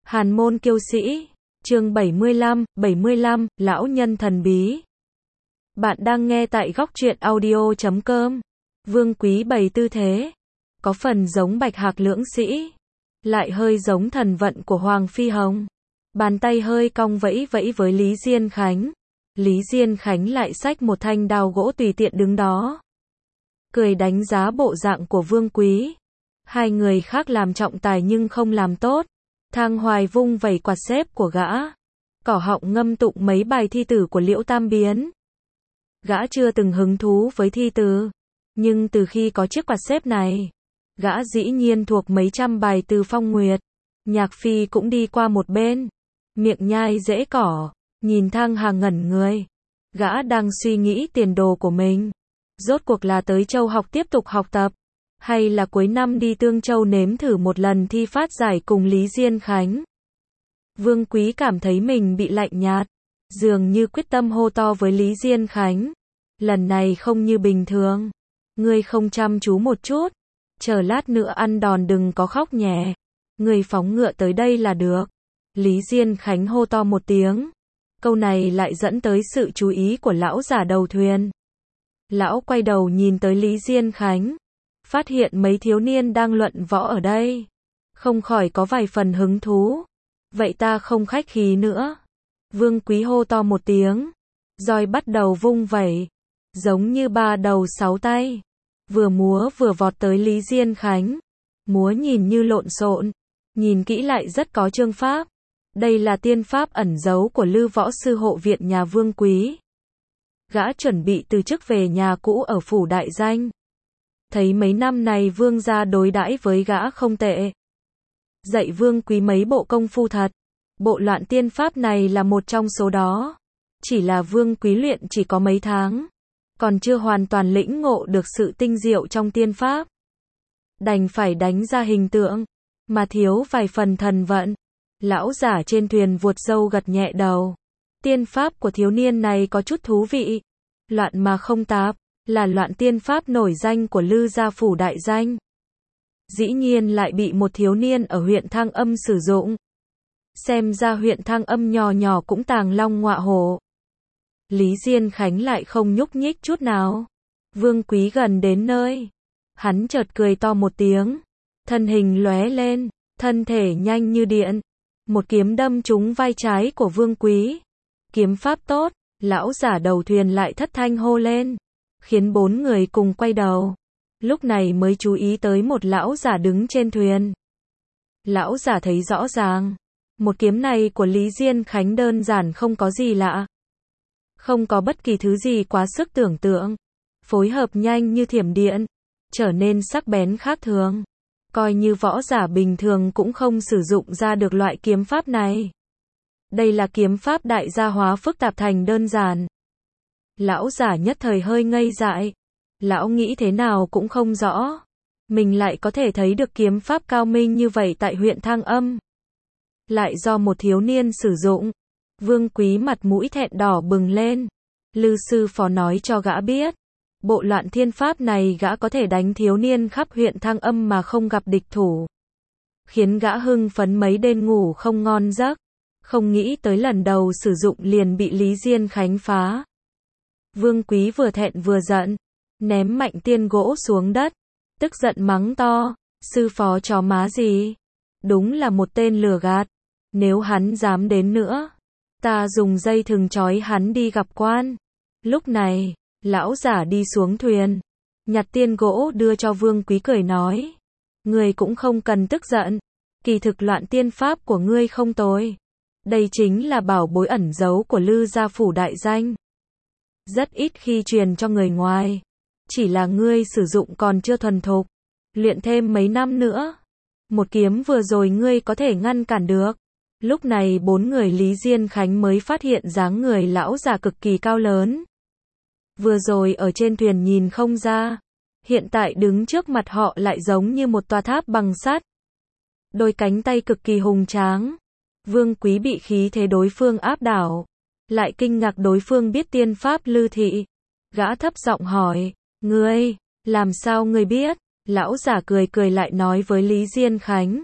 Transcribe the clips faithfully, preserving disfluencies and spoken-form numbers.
Hàn môn kiêu sĩ, chương bảy mươi lăm, bảy mươi lăm, lão nhân thần bí. Bạn đang nghe tại góc truyện audio chấm com. Vương Quý bày tư thế, có phần giống Bạch Hạc lưỡng sĩ, lại hơi giống thần vận của Hoàng Phi Hồng. Bàn tay hơi cong vẫy vẫy với Lý Diên Khánh. Lý Diên Khánh lại xách một thanh đao gỗ tùy tiện đứng đó, cười đánh giá bộ dạng của Vương Quý. Hai người khác làm trọng tài nhưng không làm tốt. Thang Hoài vung vẩy quạt xếp của gã, cỏ họng ngâm tụng mấy bài thi tử của Liễu Tam Biến. Gã chưa từng hứng thú với thi từ, nhưng từ khi có chiếc quạt xếp này, gã dĩ nhiên thuộc mấy trăm bài từ Phong Nguyệt. Nhạc Phi cũng đi qua một bên, miệng nhai rễ cỏ, nhìn Thang Hà ngẩn người. Gã đang suy nghĩ tiền đồ của mình. Rốt cuộc là tới Châu học tiếp tục học tập, hay là cuối năm đi Tương Châu nếm thử một lần thi phát giải cùng Lý Diên Khánh. Vương Quý cảm thấy mình bị lạnh nhạt, dường như quyết tâm hô to với Lý Diên Khánh. Lần này không như bình thường. Ngươi không chăm chú một chút, chờ lát nữa ăn đòn đừng có khóc nhẹ. Ngươi phóng ngựa tới đây là được. Lý Diên Khánh hô to một tiếng. Câu này lại dẫn tới sự chú ý của lão giả đầu thuyền. Lão quay đầu nhìn tới Lý Diên Khánh, phát hiện mấy thiếu niên đang luận võ ở đây, không khỏi có vài phần hứng thú. Vậy ta không khách khí nữa. Vương Quý hô to một tiếng, roi bắt đầu vung vẩy, giống như ba đầu sáu tay, vừa múa vừa vọt tới Lý Diên Khánh. Múa nhìn như lộn xộn, nhìn kỹ lại rất có chương pháp. Đây là tiên pháp ẩn giấu của Lư Võ Sư hộ viện nhà Vương Quý. Gã chuẩn bị từ chức về nhà cũ ở phủ đại danh. Thấy mấy năm này Vương gia đối đãi với gã không tệ, dạy Vương Quý mấy bộ công phu thật. Bộ loạn tiên pháp này là một trong số đó. Chỉ là Vương Quý luyện chỉ có mấy tháng, còn chưa hoàn toàn lĩnh ngộ được sự tinh diệu trong tiên pháp. Đành phải đánh ra hình tượng, mà thiếu vài phần thần vận. Lão giả trên thuyền vuột râu gật nhẹ đầu. Tiên pháp của thiếu niên này có chút thú vị. Loạn mà không tạp, là loạn tiên pháp nổi danh của Lư gia phủ đại danh. Dĩ nhiên lại bị một thiếu niên ở huyện Thăng Âm sử dụng. Xem ra huyện Thăng Âm nhỏ nhỏ cũng tàng long ngọa hổ. Lý Diên Khánh lại không nhúc nhích chút nào. Vương Quý gần đến nơi, hắn chợt cười to một tiếng, thân hình lóe lên, thân thể nhanh như điện, một kiếm đâm trúng vai trái của Vương Quý. Kiếm pháp tốt. Lão giả đầu thuyền lại thất thanh hô lên, khiến bốn người cùng quay đầu. Lúc này mới chú ý tới một lão giả đứng trên thuyền. Lão giả thấy rõ ràng, một kiếm này của Lý Diên Khánh đơn giản không có gì lạ. Không có bất kỳ thứ gì quá sức tưởng tượng. Phối hợp nhanh như thiểm điện, trở nên sắc bén khác thường. Coi như võ giả bình thường cũng không sử dụng ra được loại kiếm pháp này. Đây là kiếm pháp đại gia hóa phức tạp thành đơn giản. Lão giả nhất thời hơi ngây dại. Lão nghĩ thế nào cũng không rõ. Mình lại có thể thấy được kiếm pháp cao minh như vậy tại huyện Thăng Âm. Lại do một thiếu niên sử dụng. Vương Quý mặt mũi thẹn đỏ bừng lên. Lư sư phó nói cho gã biết. Bộ loạn thiên pháp này gã có thể đánh thiếu niên khắp huyện Thăng Âm mà không gặp địch thủ. Khiến gã hưng phấn mấy đêm ngủ không ngon giấc. Không nghĩ tới lần đầu sử dụng liền bị Lý Diên Khánh phá. Vương Quý vừa thẹn vừa giận, ném mạnh tiên gỗ xuống đất, tức giận mắng to, sư phó chó má gì? Đúng là một tên lừa gạt. Nếu hắn dám đến nữa, ta dùng dây thừng trói hắn đi gặp quan. Lúc này, lão giả đi xuống thuyền, nhặt tiên gỗ đưa cho Vương Quý cười nói, ngươi cũng không cần tức giận, kỳ thực loạn tiên pháp của ngươi không tồi. Đây chính là bảo bối ẩn giấu của Lư gia phủ đại danh. Rất ít khi truyền cho người ngoài. Chỉ là ngươi sử dụng còn chưa thuần thục. Luyện thêm mấy năm nữa, một kiếm vừa rồi ngươi có thể ngăn cản được. Lúc này bốn người Lý Diên Khánh mới phát hiện dáng người lão già cực kỳ cao lớn. Vừa rồi ở trên thuyền nhìn không ra. Hiện tại đứng trước mặt họ lại giống như một tòa tháp bằng sắt. Đôi cánh tay cực kỳ hùng tráng. Vương Quý bị khí thế đối phương áp đảo, lại kinh ngạc đối phương biết tiên pháp Lư thị. Gã thấp giọng hỏi, ngươi, làm sao ngươi biết? Lão giả cười cười lại nói với Lý Diên Khánh,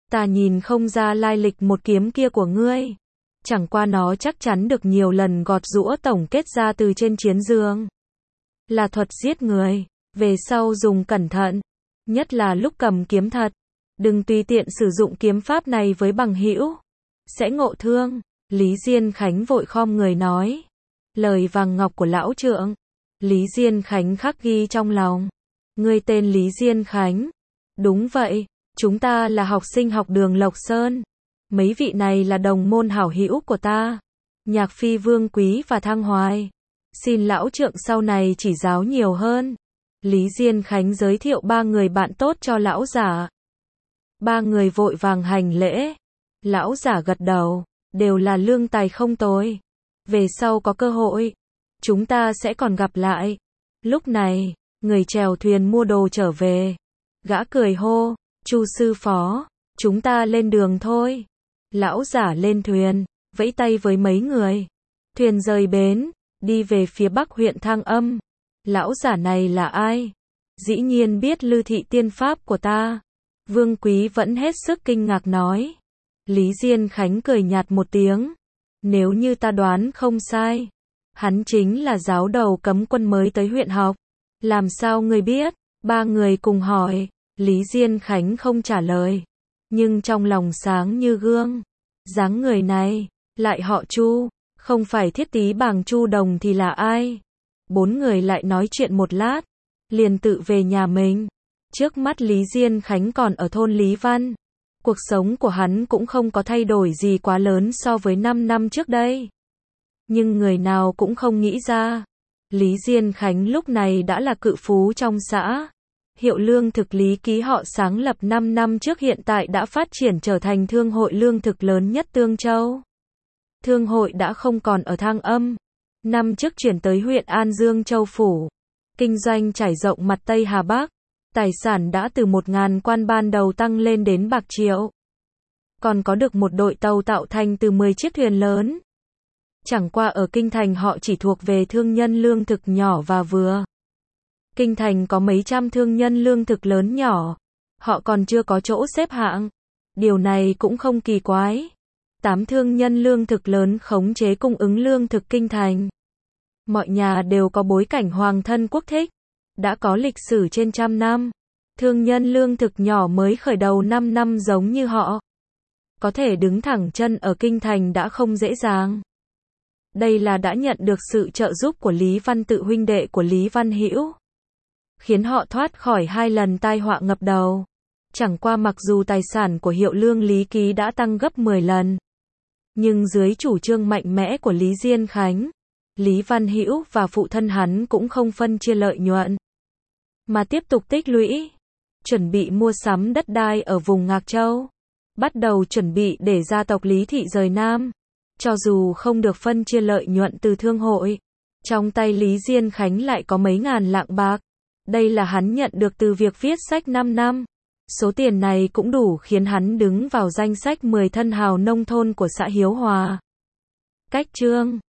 Ta nhìn không ra lai lịch một kiếm kia của ngươi. Chẳng qua nó chắc chắn được nhiều lần gọt giũa tổng kết ra từ trên chiến dương. Là thuật giết người. Về sau dùng cẩn thận. Nhất là lúc cầm kiếm thật. Đừng tùy tiện sử dụng kiếm pháp này với bằng hữu. Sẽ ngộ thương. Lý Diên Khánh vội khom người nói. Lời vàng ngọc của lão trượng. Lý Diên Khánh khắc ghi trong lòng. Ngươi tên Lý Diên Khánh. Đúng vậy. Chúng ta là học sinh học đường Lộc Sơn. Mấy vị này là đồng môn hảo hữu của ta. Nhạc Phi, Vương Quý và Thăng Hoài. Xin lão trượng sau này chỉ giáo nhiều hơn. Lý Diên Khánh giới thiệu ba người bạn tốt cho lão giả. Ba người vội vàng hành lễ. Lão giả gật đầu. Đều là lương tài không tồi. Về sau có cơ hội, chúng ta sẽ còn gặp lại. Lúc này, người chèo thuyền mua đồ trở về. Gã cười hô, Chu sư phó, chúng ta lên đường thôi. Lão giả lên thuyền, vẫy tay với mấy người. Thuyền rời bến, đi về phía bắc huyện Thang Âm. Lão giả này là ai? Dĩ nhiên biết Lư thị tiên pháp của ta. Vương Quý vẫn hết sức kinh ngạc nói. Lý Diên Khánh cười nhạt một tiếng. Nếu như ta đoán không sai, hắn chính là giáo đầu cấm quân mới tới huyện học. Làm sao ngươi biết? Ba người cùng hỏi. Lý Diên Khánh không trả lời, nhưng trong lòng sáng như gương. Dáng người này, lại họ Chu, không phải Thiết Tý Bàng Chu Đồng thì là ai? Bốn người lại nói chuyện một lát, liền tự về nhà mình. Trước mắt Lý Diên Khánh còn ở thôn Lý Văn. Cuộc sống của hắn cũng không có thay đổi gì quá lớn so với năm năm trước đây. Nhưng người nào cũng không nghĩ ra, Lý Diên Khánh lúc này đã là cự phú trong xã. Hiệu lương thực Lý Ký họ sáng lập năm năm trước hiện tại đã phát triển trở thành thương hội lương thực lớn nhất Tương Châu. Thương hội đã không còn ở Thang Âm. Năm trước chuyển tới huyện An Dương Châu Phủ. Kinh doanh trải rộng mặt Tây Hà Bắc. Tài sản đã từ một ngàn quan ban đầu tăng lên đến bạc triệu. Còn có được một đội tàu tạo thành từ mười chiếc thuyền lớn. Chẳng qua ở Kinh Thành họ chỉ thuộc về thương nhân lương thực nhỏ và vừa. Kinh Thành có mấy trăm thương nhân lương thực lớn nhỏ. Họ còn chưa có chỗ xếp hạng. Điều này cũng không kỳ quái. Tám thương nhân lương thực lớn khống chế cung ứng lương thực Kinh Thành. Mọi nhà đều có bối cảnh hoàng thân quốc thích. Đã có lịch sử trên trăm năm. Thương nhân lương thực nhỏ mới khởi đầu năm năm giống như họ. Có thể đứng thẳng chân ở Kinh Thành đã không dễ dàng. Đây là đã nhận được sự trợ giúp của Lý Văn Tự huynh đệ của Lý Văn Hữu, khiến họ thoát khỏi hai lần tai họa ngập đầu. Chẳng qua mặc dù tài sản của hiệu lương Lý Ký đã tăng gấp mười lần, nhưng dưới chủ trương mạnh mẽ của Lý Diên Khánh, Lý Văn Hữu và phụ thân hắn cũng không phân chia lợi nhuận, mà tiếp tục tích lũy, chuẩn bị mua sắm đất đai ở vùng Ngạc Châu, bắt đầu chuẩn bị để gia tộc Lý Thị rời Nam. Cho dù không được phân chia lợi nhuận từ thương hội, trong tay Lý Diên Khánh lại có mấy ngàn lạng bạc. Đây là hắn nhận được từ việc viết sách năm năm. Số tiền này cũng đủ khiến hắn đứng vào danh sách mười thân hào nông thôn của xã Hiếu Hòa. Cách chương